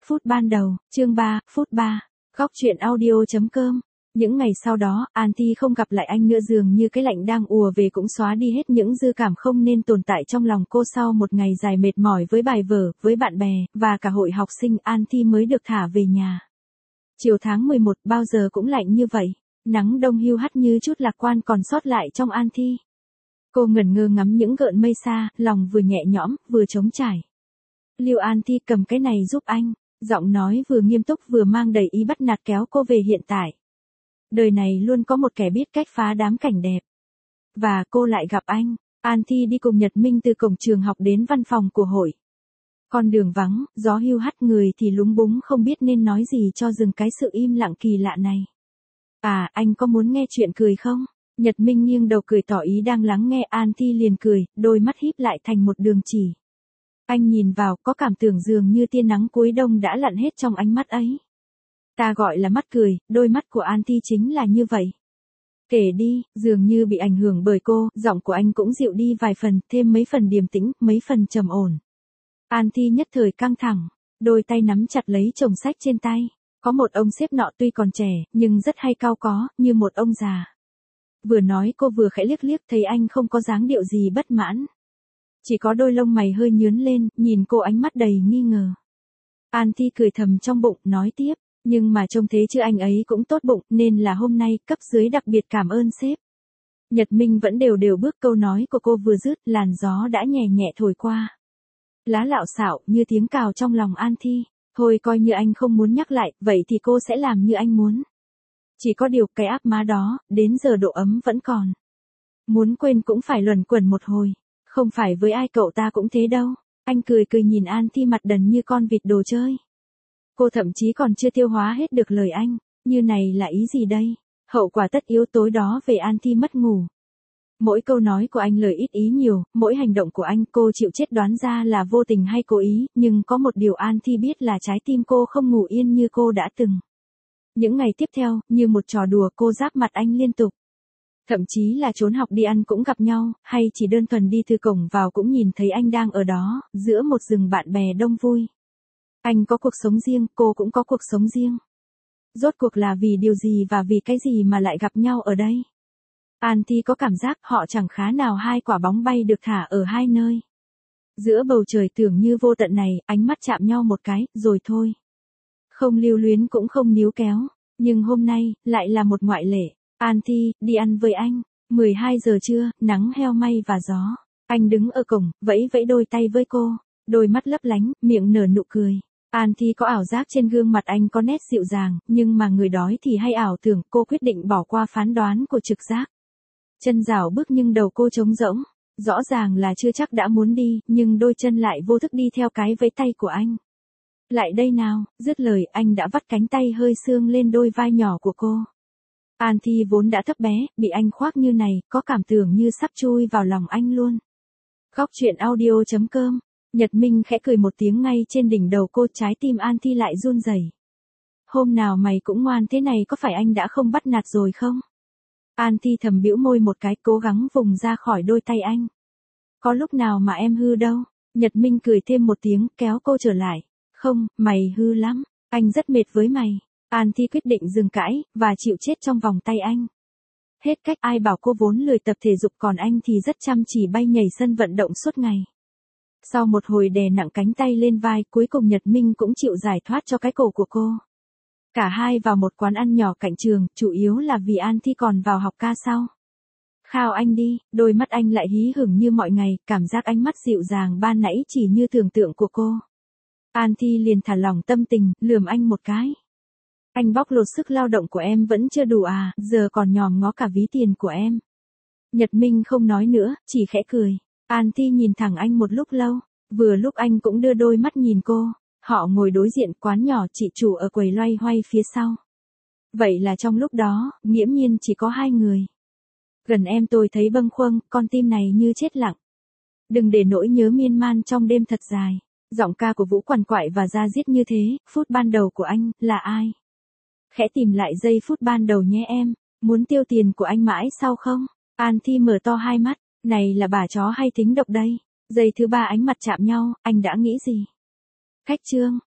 Phút ban đầu, chương 3, phút 3. Góc truyện audio.com. Những ngày sau đó, Auntie không gặp lại anh nữa, dường như cái lạnh đang ùa về cũng xóa đi hết những dư cảm không nên tồn tại trong lòng cô. Sau một ngày dài mệt mỏi với bài vở, với bạn bè, và cả hội học sinh, Auntie mới được thả về nhà. Chiều tháng 11 bao giờ cũng lạnh như vậy, nắng đông hiu hắt như chút lạc quan còn sót lại trong Auntie. Cô ngẩn ngơ ngắm những gợn mây xa, lòng vừa nhẹ nhõm, vừa trống trải. Lưu Auntie cầm cái này giúp anh, giọng nói vừa nghiêm túc vừa mang đầy ý bắt nạt kéo cô về hiện tại. Đời này luôn có một kẻ biết cách phá đám cảnh đẹp. Và cô lại gặp anh. Auntie đi cùng Nhật Minh từ cổng trường học đến văn phòng của hội. Con đường vắng, gió hiu hắt, người thì lúng búng không biết nên nói gì cho dừng cái sự im lặng kỳ lạ này. À, anh có muốn nghe chuyện cười không? Nhật Minh nghiêng đầu cười tỏ ý đang lắng nghe. Auntie liền cười, đôi mắt híp lại thành một đường chỉ. Anh nhìn vào, có cảm tưởng dường như tia nắng cuối đông đã lặn hết trong ánh mắt ấy. Ta gọi là mắt cười, đôi mắt của Auntie chính là như vậy. Kể đi, dường như bị ảnh hưởng bởi cô, giọng của anh cũng dịu đi vài phần, thêm mấy phần điềm tĩnh, mấy phần trầm ổn. Auntie nhất thời căng thẳng, đôi tay nắm chặt lấy chồng sách trên tay. Có một ông sếp nọ tuy còn trẻ, nhưng rất hay cau có, như một ông già. Vừa nói cô vừa khẽ liếc liếc, thấy anh không có dáng điệu gì bất mãn. Chỉ có đôi lông mày hơi nhướng lên, nhìn cô ánh mắt đầy nghi ngờ. Auntie cười thầm trong bụng, nói tiếp, nhưng mà trông thế chứ anh ấy cũng tốt bụng, nên là hôm nay cấp dưới đặc biệt cảm ơn sếp. Nhật Minh vẫn đều đều bước, câu nói của cô vừa dứt, làn gió đã nhẹ nhẹ thổi qua. Lá lạo xạo như tiếng cào trong lòng Auntie. Thôi coi như anh không muốn nhắc lại, vậy thì cô sẽ làm như anh muốn. Chỉ có điều cái áp má đó, đến giờ độ ấm vẫn còn. Muốn quên cũng phải luẩn quẩn một hồi. Không phải với ai cậu ta cũng thế đâu. Anh cười cười nhìn Auntie mặt đần như con vịt đồ chơi. Cô thậm chí còn chưa tiêu hóa hết được lời anh. Như này là ý gì đây? Hậu quả tất yếu tối đó về Auntie mất ngủ. Mỗi câu nói của anh lời ít ý nhiều, mỗi hành động của anh cô chịu chết đoán ra là vô tình hay cố ý, nhưng có một điều Auntie biết là trái tim cô không ngủ yên như cô đã từng. Những ngày tiếp theo, như một trò đùa cô giáp mặt anh liên tục. Thậm chí là trốn học đi ăn cũng gặp nhau, hay chỉ đơn thuần đi từ cổng vào cũng nhìn thấy anh đang ở đó, giữa một rừng bạn bè đông vui. Anh có cuộc sống riêng, cô cũng có cuộc sống riêng. Rốt cuộc là vì điều gì và vì cái gì mà lại gặp nhau ở đây? Auntie có cảm giác họ chẳng khá nào hai quả bóng bay được thả ở hai nơi. Giữa bầu trời tưởng như vô tận này, ánh mắt chạm nhau một cái, rồi thôi. Không lưu luyến cũng không níu kéo, nhưng hôm nay, lại là một ngoại lệ. Auntie, đi ăn với anh. 12 giờ trưa, nắng heo may và gió. Anh đứng ở cổng, vẫy vẫy đôi tay với cô. Đôi mắt lấp lánh, miệng nở nụ cười. Auntie có ảo giác trên gương mặt anh có nét dịu dàng, nhưng mà người đói thì hay ảo tưởng. Cô quyết định bỏ qua phán đoán của trực giác. Chân rảo bước nhưng đầu cô trống rỗng. Rõ ràng là chưa chắc đã muốn đi, nhưng đôi chân lại vô thức đi theo cái vẫy tay của anh. Lại đây nào, dứt lời anh đã vắt cánh tay hơi sương lên đôi vai nhỏ của cô. Auntie vốn đã thấp bé, bị anh khoác như này, có cảm tưởng như sắp chui vào lòng anh luôn. Góc truyện audio.com. Nhật Minh khẽ cười một tiếng ngay trên đỉnh đầu cô, trái tim Auntie lại run rẩy. Hôm nào mày cũng ngoan thế này, có phải anh đã không bắt nạt rồi không? Auntie thầm bĩu môi một cái, cố gắng vùng ra khỏi đôi tay anh. Có lúc nào mà em hư đâu. Nhật Minh cười thêm một tiếng, kéo cô trở lại. Không, mày hư lắm, anh rất mệt với mày. Auntie quyết định dừng cãi, và chịu chết trong vòng tay anh. Hết cách, ai bảo cô vốn lười tập thể dục, còn anh thì rất chăm chỉ bay nhảy sân vận động suốt ngày. Sau một hồi đè nặng cánh tay lên vai, cuối cùng Nhật Minh cũng chịu giải thoát cho cái cổ của cô. Cả hai vào một quán ăn nhỏ cạnh trường, chủ yếu là vì Auntie còn vào học ca sau. Khao anh đi, đôi mắt anh lại hí hửng như mọi ngày, cảm giác ánh mắt dịu dàng ban nãy chỉ như tưởng tượng của cô. Auntie liền thả lỏng tâm tình, lườm anh một cái. Anh bóc lột sức lao động của em vẫn chưa đủ à, giờ còn nhòm ngó cả ví tiền của em. Nhật Minh không nói nữa, chỉ khẽ cười. Auntie nhìn thẳng anh một lúc lâu, vừa lúc anh cũng đưa đôi mắt nhìn cô. Họ ngồi đối diện, quán nhỏ, chị chủ ở quầy loay hoay phía sau. Vậy là trong lúc đó, nghiễm nhiên chỉ có hai người. Gần em tôi thấy bâng khuâng, con tim này như chết lặng. Đừng để nỗi nhớ miên man trong đêm thật dài. Giọng ca của Vũ quằn quại và da diết như thế, phút ban đầu của anh, là ai? Khẽ tìm lại giây phút ban đầu nhé em, muốn tiêu tiền của anh mãi sao không? Auntie mở to hai mắt, này là bà chó hay thính độc đây? Giây thứ ba ánh mặt chạm nhau, anh đã nghĩ gì? Khách trương,